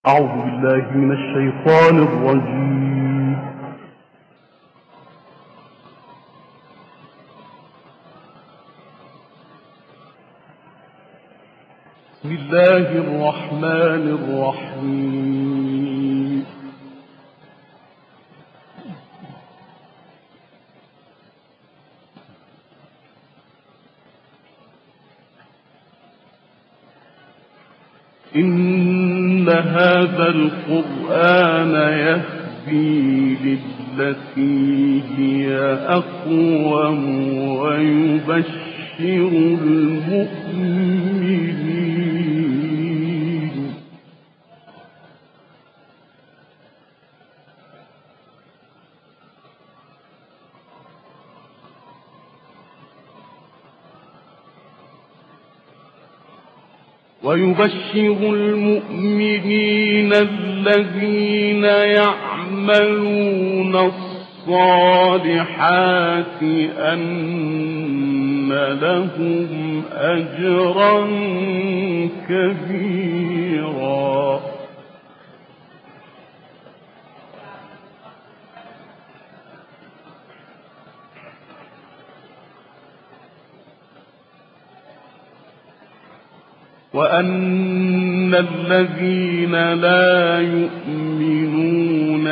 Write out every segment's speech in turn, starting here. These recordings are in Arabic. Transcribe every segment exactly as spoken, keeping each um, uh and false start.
أعوذ بالله من الشيطان الرجيم. بسم الله الرحمن الرحيم. إن هذا القرآن يهدي للتي هي أقوم ويبشر المؤمنين ويبشر المؤمنين الذين يعملون الصالحات أن لهم أجرا كبيرا. وأن الذين لا يؤمنون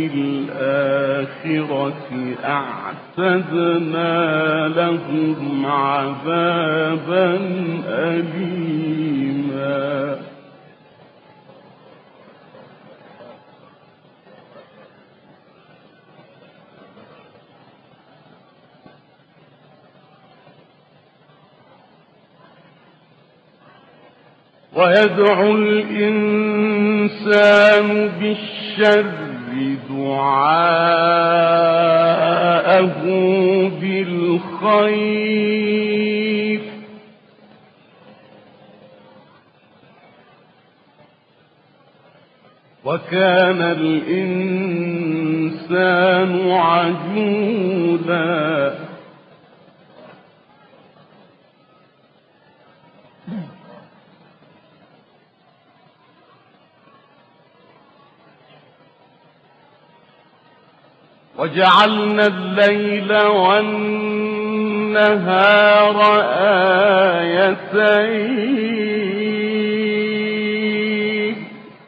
بالآخرة أعتدنا لهم عذابا أليما. ويدعو الإنسان بالشر دعاءه بالخير وكان الإنسان عجولا. وجعلنا الليل والنهار آيتين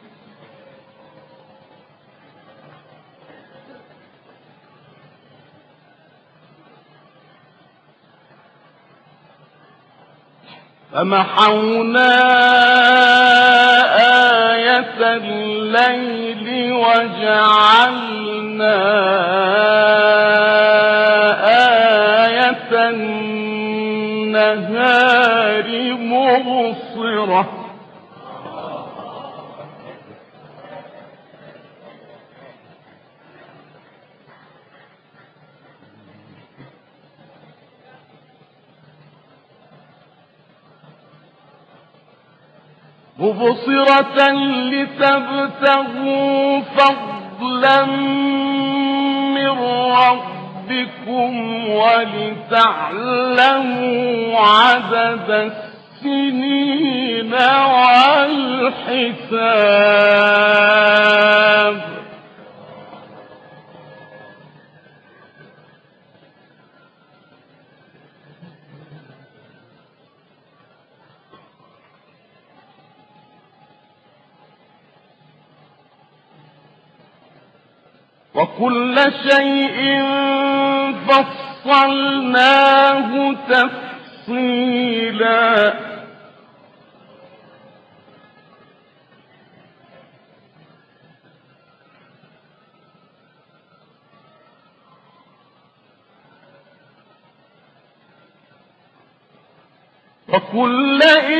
فمحونا آية الليل وجعلنا آية النهار مبصرة مبصرة لتبتغوا فضلا من ربكم ولتعلموا عدد السنين والحساب. وكل شيء فصلناه تفصيلا. وكل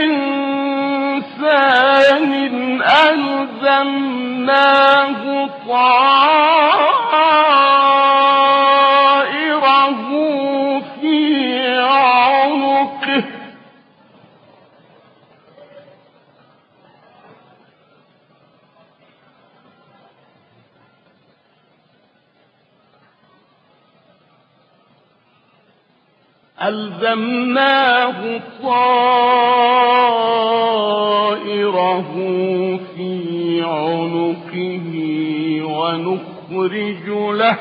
إنسان ألزمناه طائره في عنقه ألزمناه طائره في عنقه ونخرج له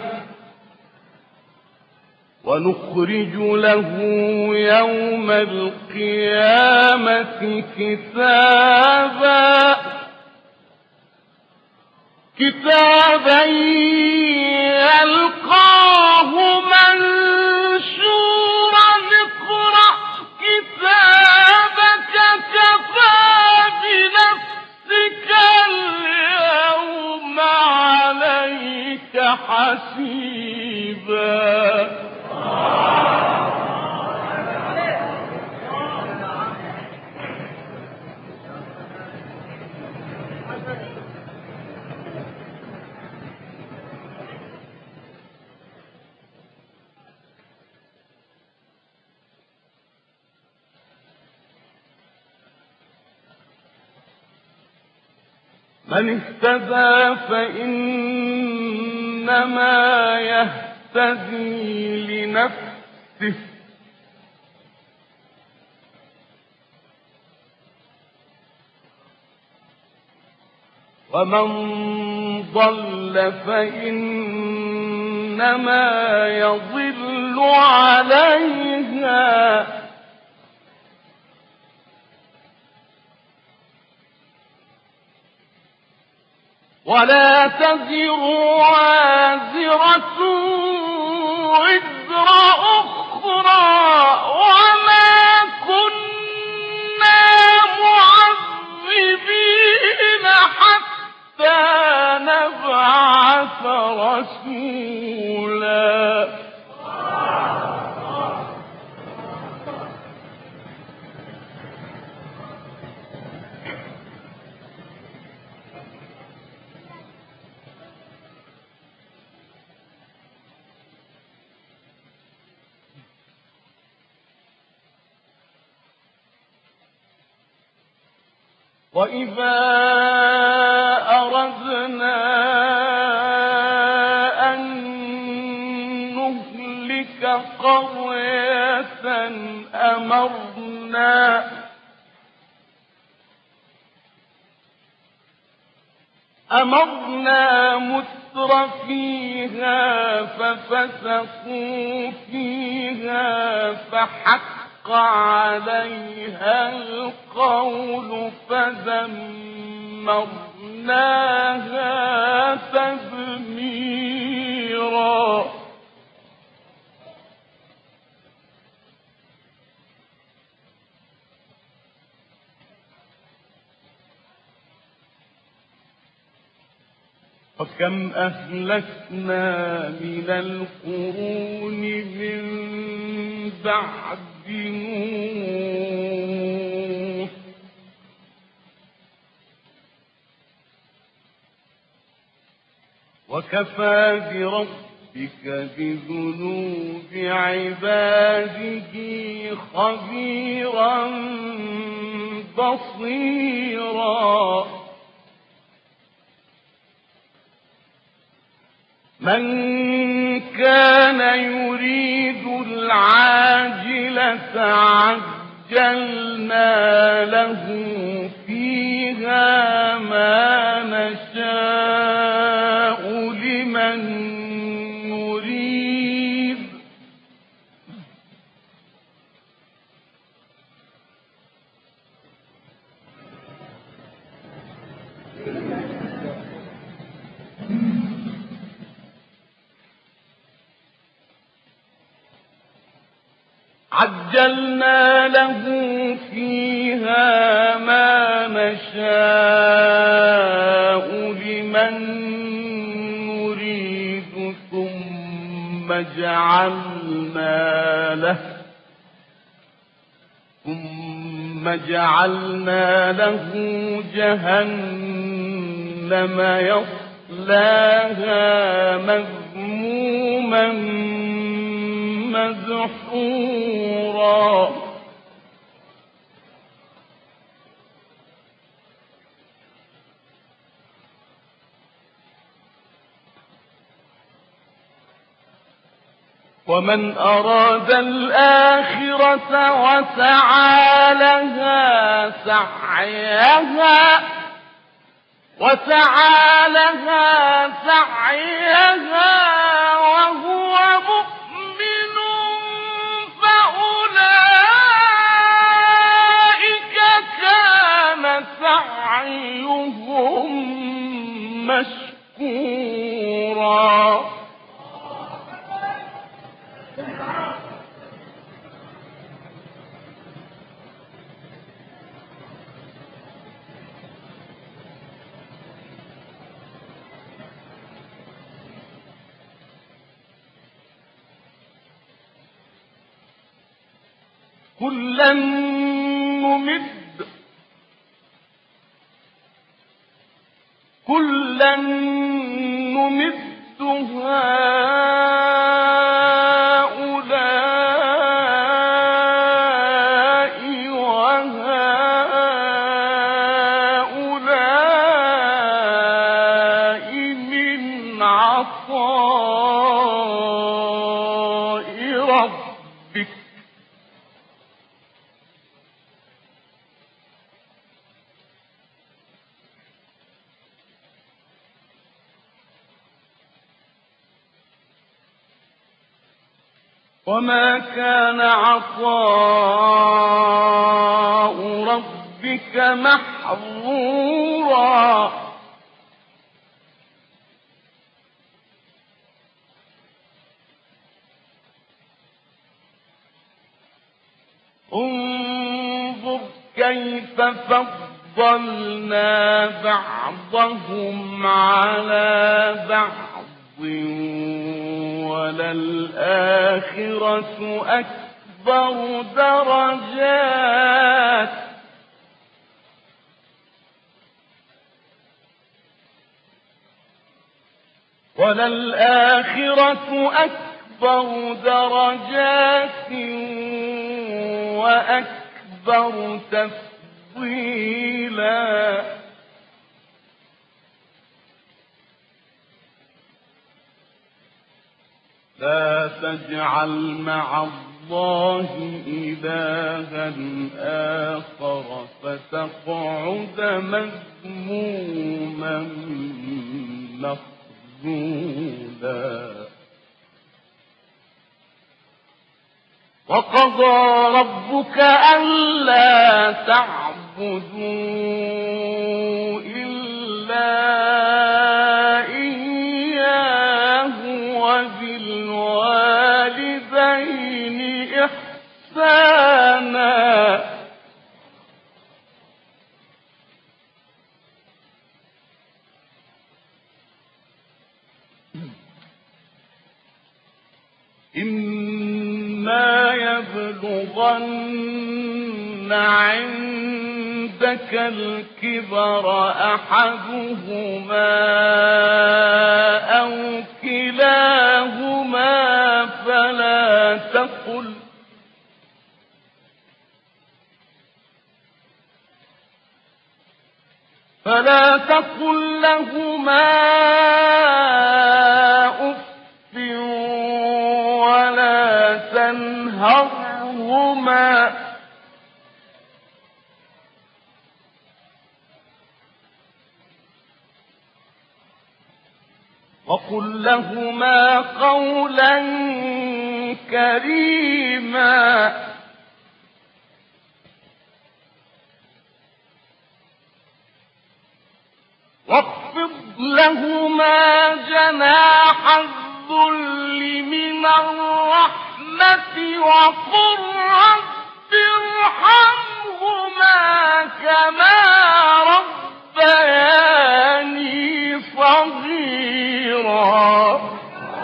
ونخرج له يوم القيامة كتابا كتابا يلقاه منشورا اقرأ كتابك كفى بنفسك اليوم عليك حسيبا. من اهتدى فإنما يهتدي لنفسه ومن ضل فإنما يضل عليها ولا تزر وازرة وزر أخرى وما كنا معذبين حتى نبعث رسولا. وإذا أردنا أن نهلك قرية أمرنا أمرنا متر فيها ففسقوا فيها فحق عليها القول فدمرناها تدميرا. وكم أهلكنا من القرون من بعد نوح وكفى بربك بذنوب عباده خبيرا بصيرا. من كان يريد العاجلة عجلنا له فيها ما نشاء لمن نريد عجلنا له فيها ما نشاء لمن نريد ثم جعلنا له ثم جعلنا له جهنم يصلاها مذموما مدحورا. ومن أراد الآخرة وسعى لها سعيها وسعى لها سعيها وهو مؤمن فأولئك كان سعيهم مشكورا. كلا نمد كلا نمد هؤلاء وهؤلاء من عطاء ربك وما كان عطاء ربك محظورا. انظر كيف فضلنا بعضهم على بعض وللآخرة أكبر درجات وللآخرة أكبر درجات وأكبر تفضيلا. لا تجعل مع الله إلها آخر فتقعد مذموما مخذولا. وقضى ربك ألا تعبدوا إلا إياه وبالوالدين إحسانا. إما يبلغن عندك الكبر أحدهما أو كلاهما فلا تقل فلا تقل لهما أف ولا تنهرهما وقل لهما قولا كريما. واخفض لهما جناح الذل من الرحمة وقل رب ارحمهما كما ربياني صغيرا.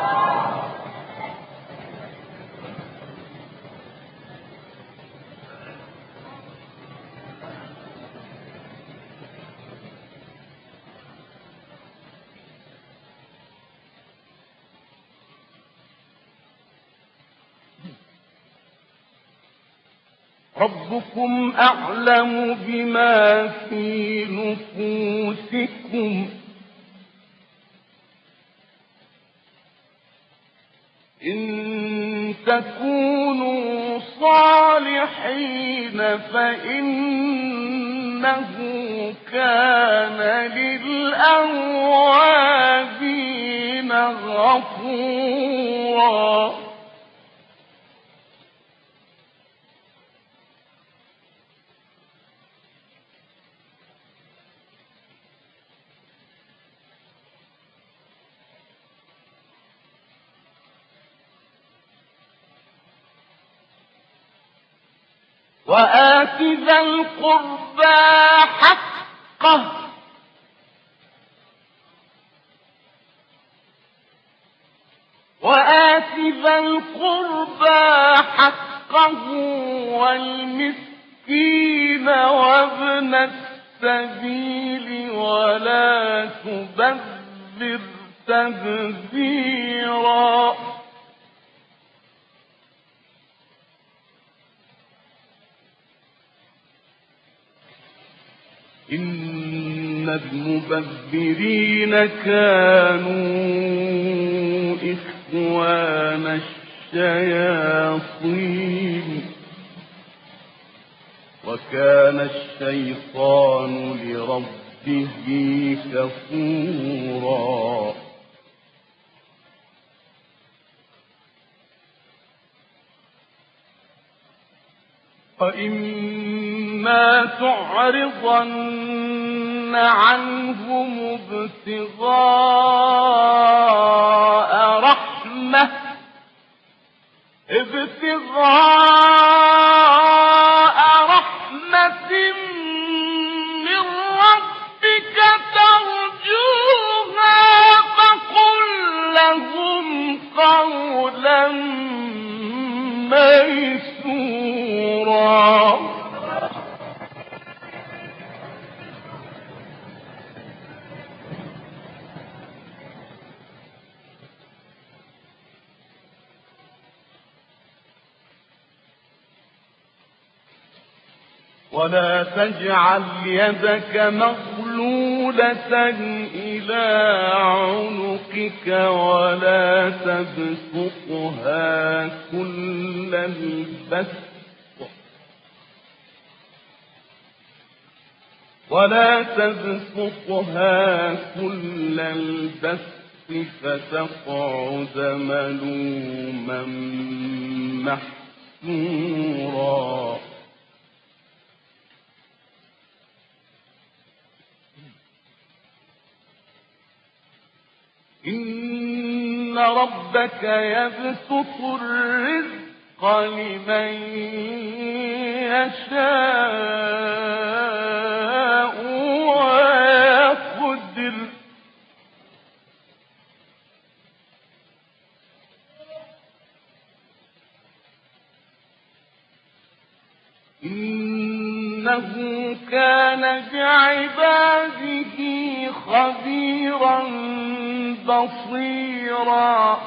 ربكم أعلم بما في نفوسكم إن تكونوا صالحين فإنه كان للأوابين غفورا. وآت ذا القربى حقه وآت ذا القربى حقه والمسكين وابن السبيل ولا تبذر تبذيرا. إن المبذرين كانوا إخوان الشياطين وكان الشيطان لربه كفورا. وإما تعرضن عنهم ابتغاء رحمة ابتغاء رحمة من ربك ترجوها فقل لهم قولا ميسورا. ولا تجعل يدك مغلولة إلى عنقك ولا تبسطها كل البسط ولا تبسطها كل البسط فتقعد ملوما محسورا. إن ربك يبسط الرزق لمن يشاء ويقدر إنه كان بعباده خبيرا بصيرا.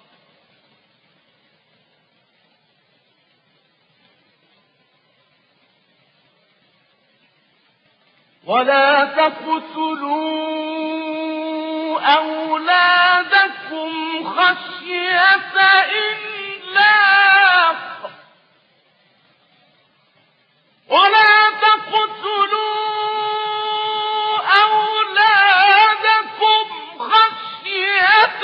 ولا تقتلوا أولادكم خشية إملاق ولا تقتلوا أولادكم خشية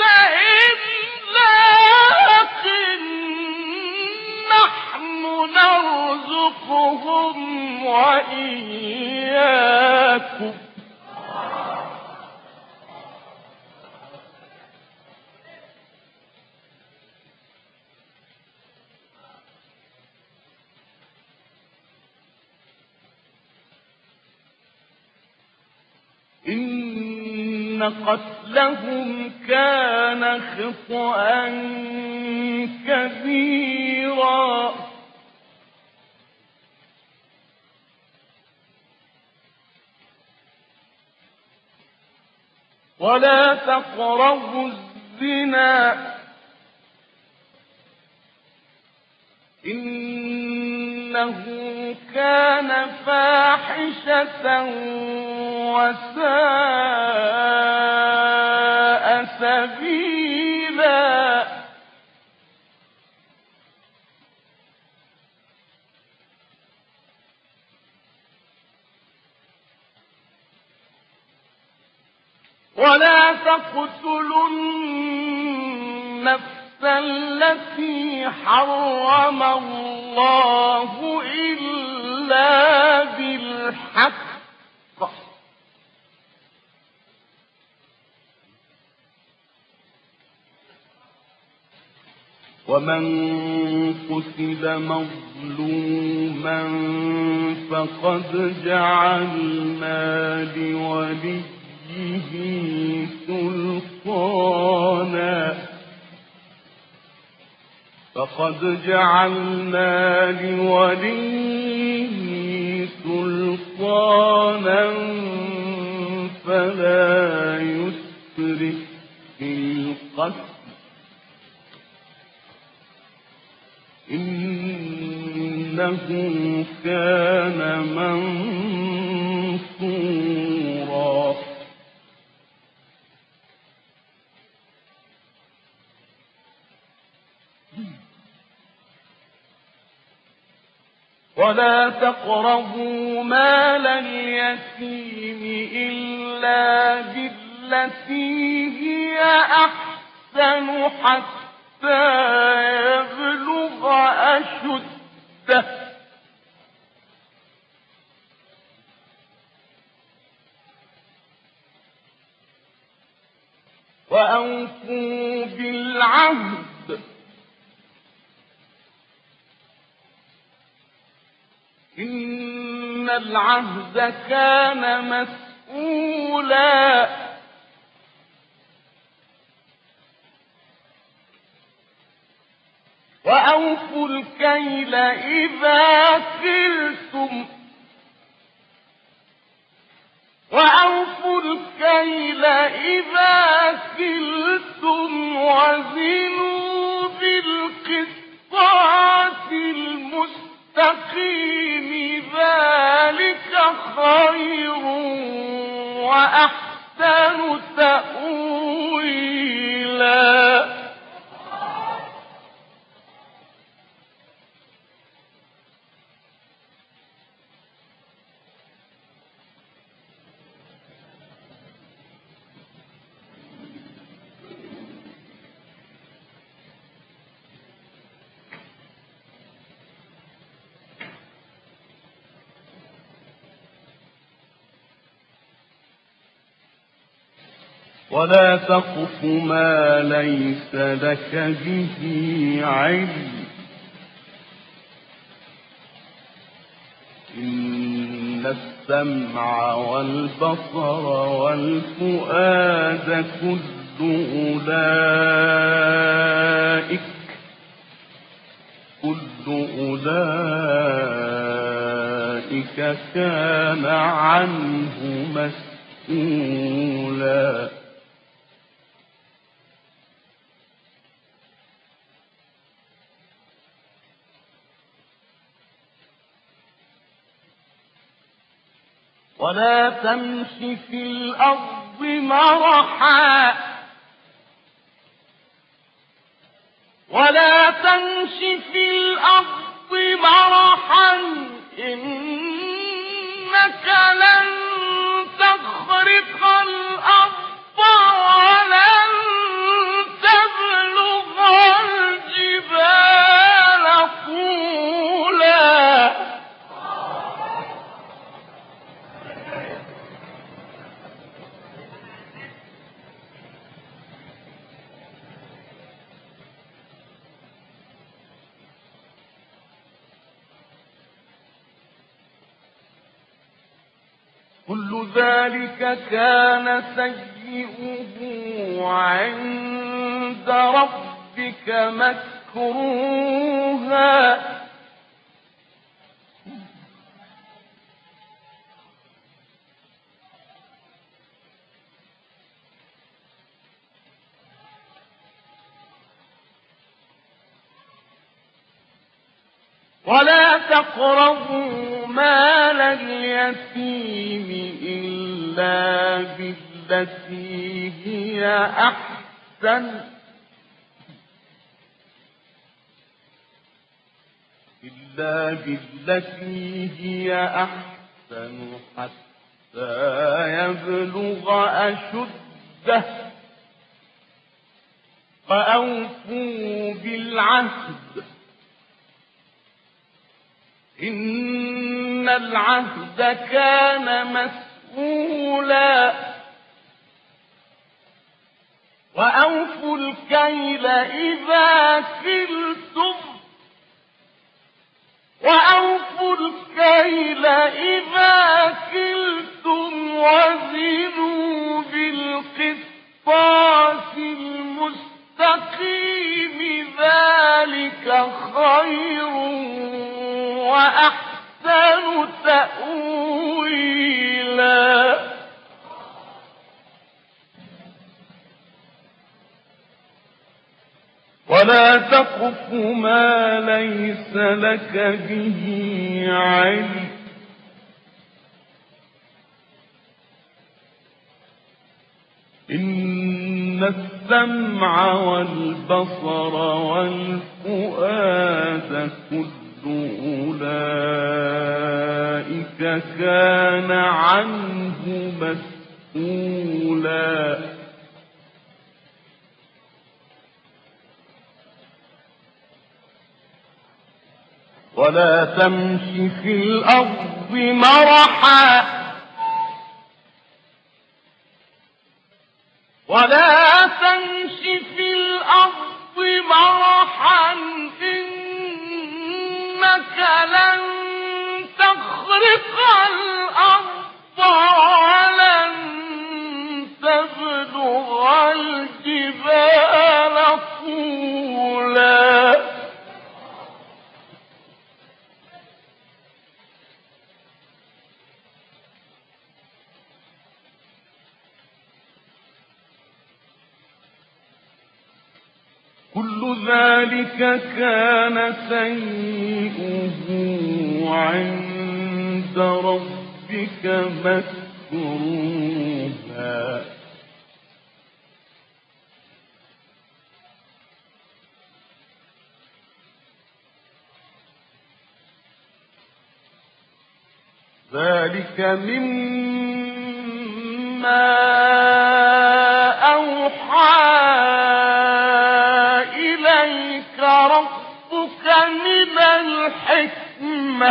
إملاق نحن نرزقهم وإياكم إن قتلهم كان خطأ كبيرا. ولا تقربوا الزنا إنه كان فاحشة وساء سبيلا. ولا تقتلوا النفس التي حرم الله إلا بالحق ومن قتل مظلوما فقد جعلنا لوليه سلطانا فقد جعلنا لوليه سلطانا فلا يسرف في القتل إنه كان منصورا ولا تقربوا مال اليتيم إلا بالتي هي أحسن حتى يبلغ أشده وأوفوا بالعهد إن العهد كان مسؤولا وأوفوا الكيل إذا كلتم وأوفوا الكيل إذا كلتم وزنوا بالقسطاس المستقيم ذلك خير وأحسن تأويلا ولا تقف ما ليس لك به علم إن السمع والبصر والفؤاد كل أولئك كل أولئك كان عنه مسؤولا ولا تمش في الأرض مرحا ولا تمش في الأرض مرحا إنك لن تخرق الأرض ولن تبلغ الجبال طولا كل ذلك كان سيئه عند ربك مكروها ولا تقربوا مال اليتيم إلا بالتي هي أحسن إلا بالتي هي أحسن حتى يبلغ أشده العدة وأوفوا بالعهد إن العهد كان مسؤولا وأوفوا الكيل إذا كلتم وأوفوا الكيل إذا كلتم وزنوا بالقسطاس المستقيم ذلك خير وأحسن تأويلا. ولا تقف ما ليس لك به علم إن السمع والبصر والفؤاد كل أولئك كان عنه مسؤولا. ولا تمش في الأرض مرحا ولا تمش في الأرض مرحا إنك لن تخرق الأرض ولن تبلغ الجبال طولا. كل ذلك كان سيئه عند ربك مكروها. ذلك مما أوحى إليك ربك من الحكمة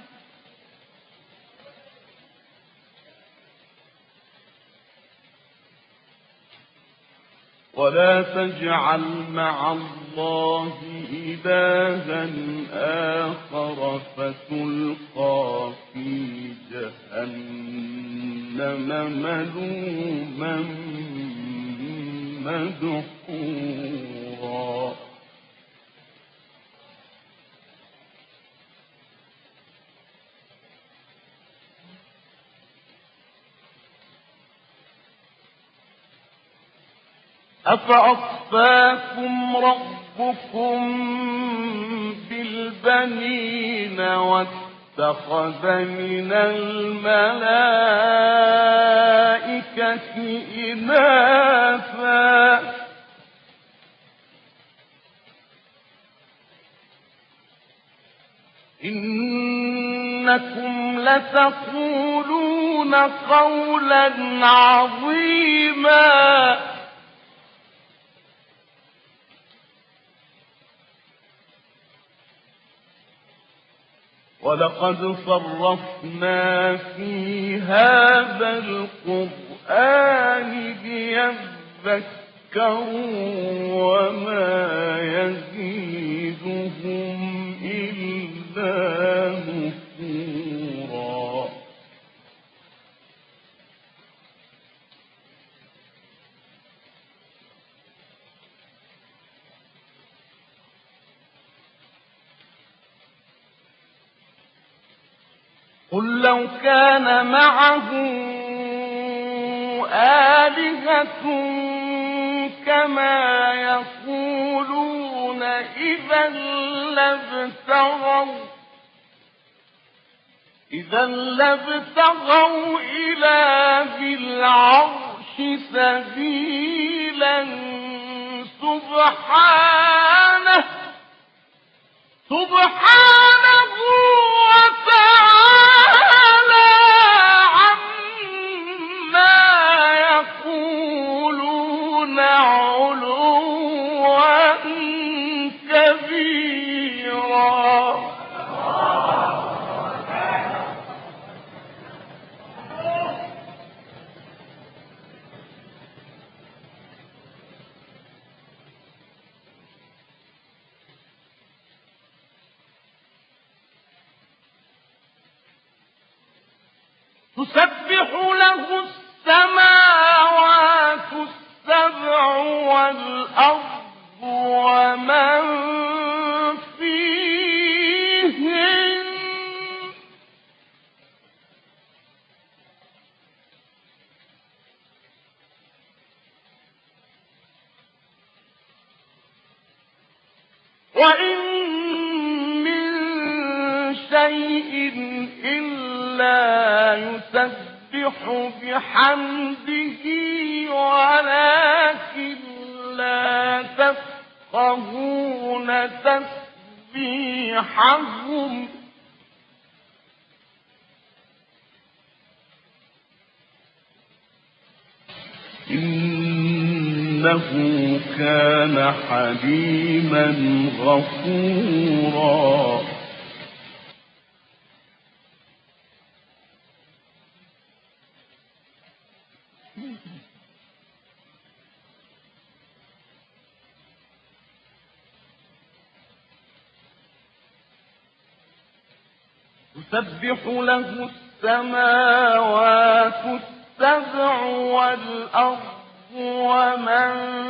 ولا تجعل مع الله إلها آخر فتلقى في جهنم ملوما مدحورا. أفأصفاكم ربكم بالبنين واتخذ من الملائكة إناثا إنكم لتقولون قولا عظيما ولقد صرفنا في هذا القرآن ليذكروا وما يزيدهم إلا نفورا. قل لو كان معه آلهة كما يقولون إذا لابتغوا إذا لابتغوا إلى ذي العرش سبيلا سبحانه سبحانه وتعالى عما يقولون تسبح له السماوات السبع والأرض ومن فيهن وإن من شيء إلا يسبح بحمده ولكن لا تفقهون تسبيحهم إنه كان حليما غفورا تسبح له السماوات السبع والأرض ومن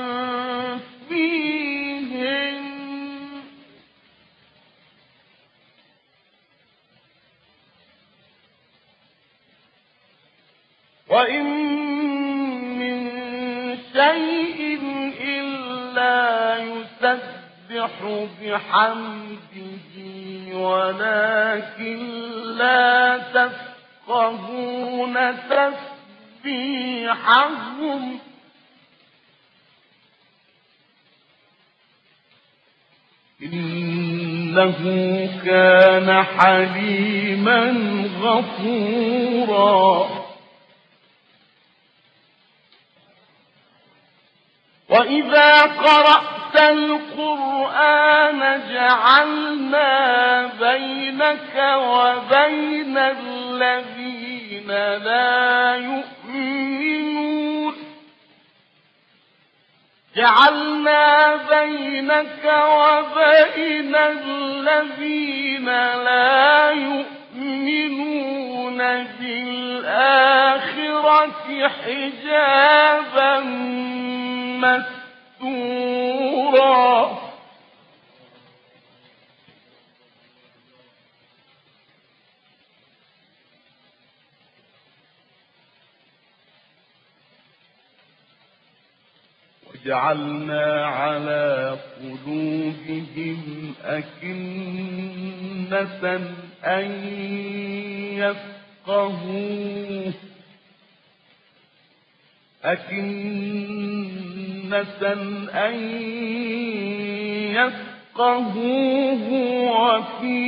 فيهن وإن من شيء إلا يسبح بحمده ولكن لا تفقهون تسبيحهم إنه كان حليما غفورا وإذا قرأت القرآن جعلنا بينك وبين الذين لا يؤمنون جعلنا بينك وبين الذين لا يؤمنون بالآخرة حجابا مستورا وجعلنا على قلوبهم أكنة أن يفقهوه أكنة أن يفقهوه وفي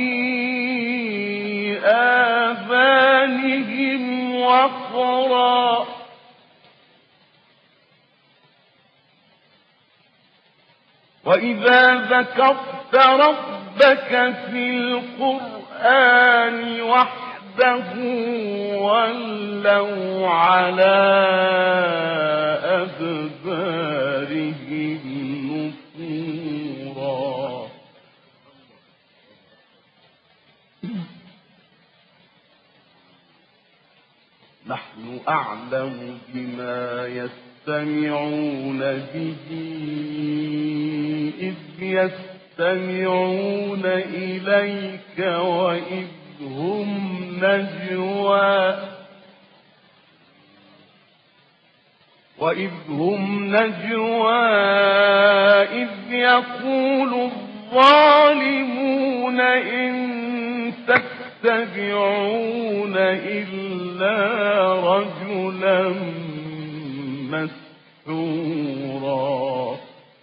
آذانهم وقرا وإذا ذكرت ربك في القرآن وحده ولوا على أدبارهم نفورا نحن أعلم بما يستمعون به إذ يستمعون إليك وإذ هم نجوى وإذ هم نجوى إذ يقول الظالمون إن تتبعون إلا رجلا مسحورا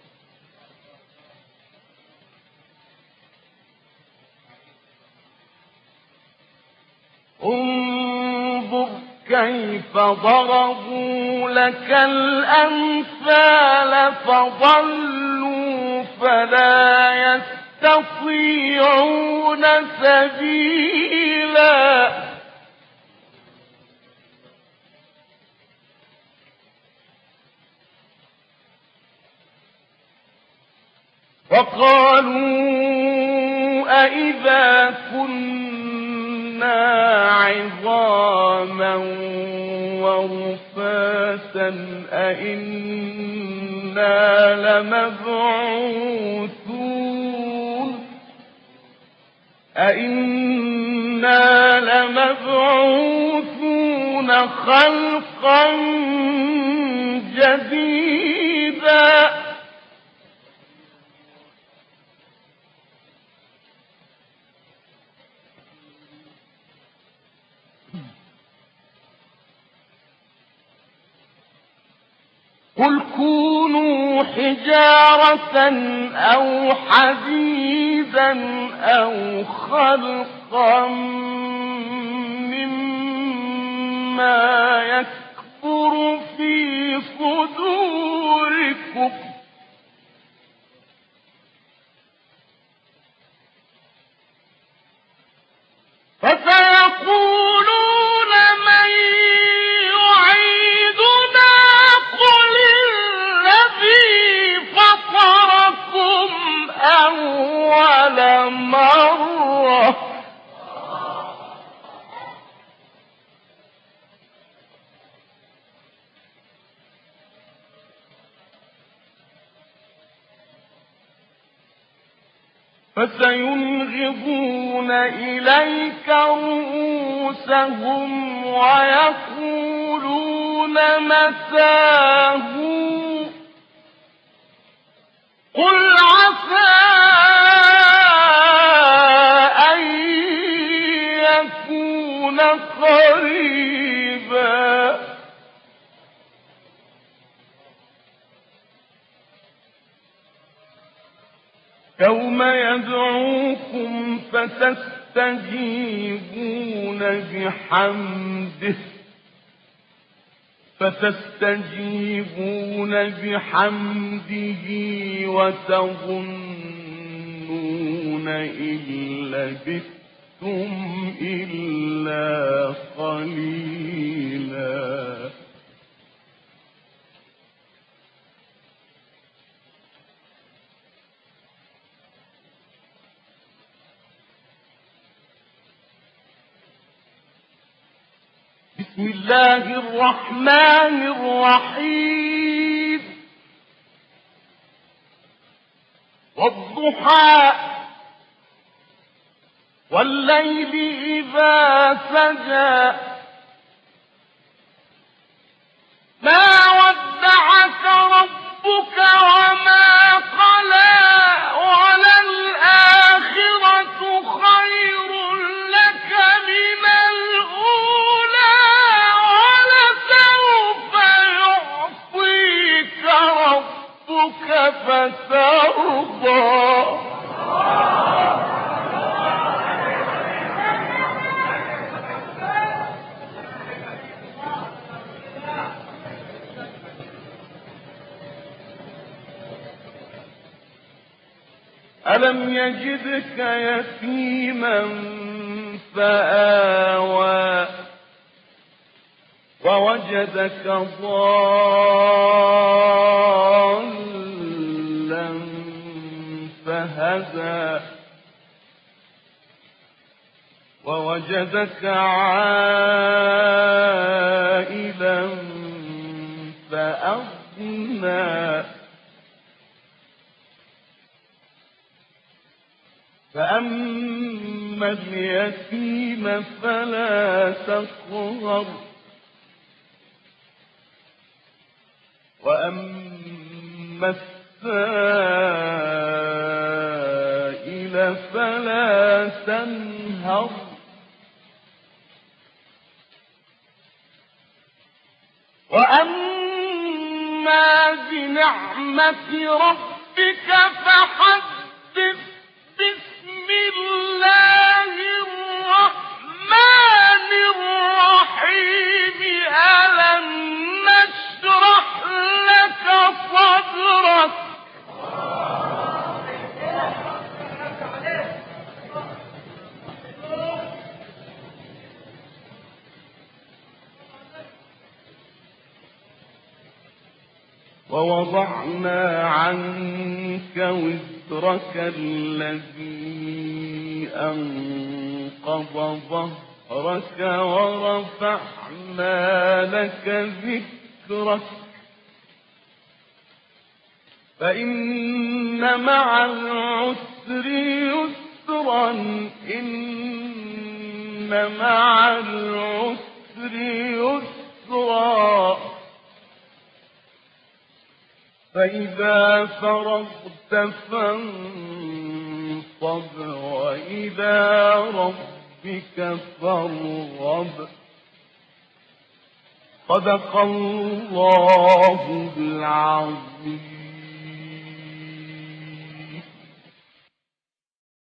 انظر كيف ضربوا لك الأمثال فضلوا فلا يستطيعون سبيلا وقالوا أئذا كنا عظاما ورفاتا أئنا لمبعوثون أئنا لمبعوثون خلقا جديدا قل كونوا حجارة أو حديدا أو خلقا مما يكبر في صدوركم فسيقولون من يعيدنا قل الذي فطركم أول مرة فسينغضون إليك رؤوسهم ويقولون متاه قل عسى أن يكون قريبا يوم يدعوكم فتستجيبون بحمده فتستجيبون بحمده وتظنون إن لبثتم إلا قليلا بسم الله الرحمن الرحيم والضحى والليل إذا سجى ما ودعك ربك وما قلى وللآخرة خير لك من الأولى ولسوف يعطيك ربك فترضى ألم يجدك يتيما فآوى ووجدك ضالا فهدى ووجدك عائلا فأغنى فأما اليتيم فلا تقهر وأما السائل فلا تنهر وأما بنعمة ربك فحدث بسم الله الرحمن الرحيم ألم نشرح لك صدرك ووضعنا عنك وزرك الذي أنقض وأنقض ظهرك ورفعنا لك ذكرك فإن مع العسر يسرا إن مع العسر يسرا فإذا فرغت فانصب وإلى ربك فارغب صدق الله العظيم.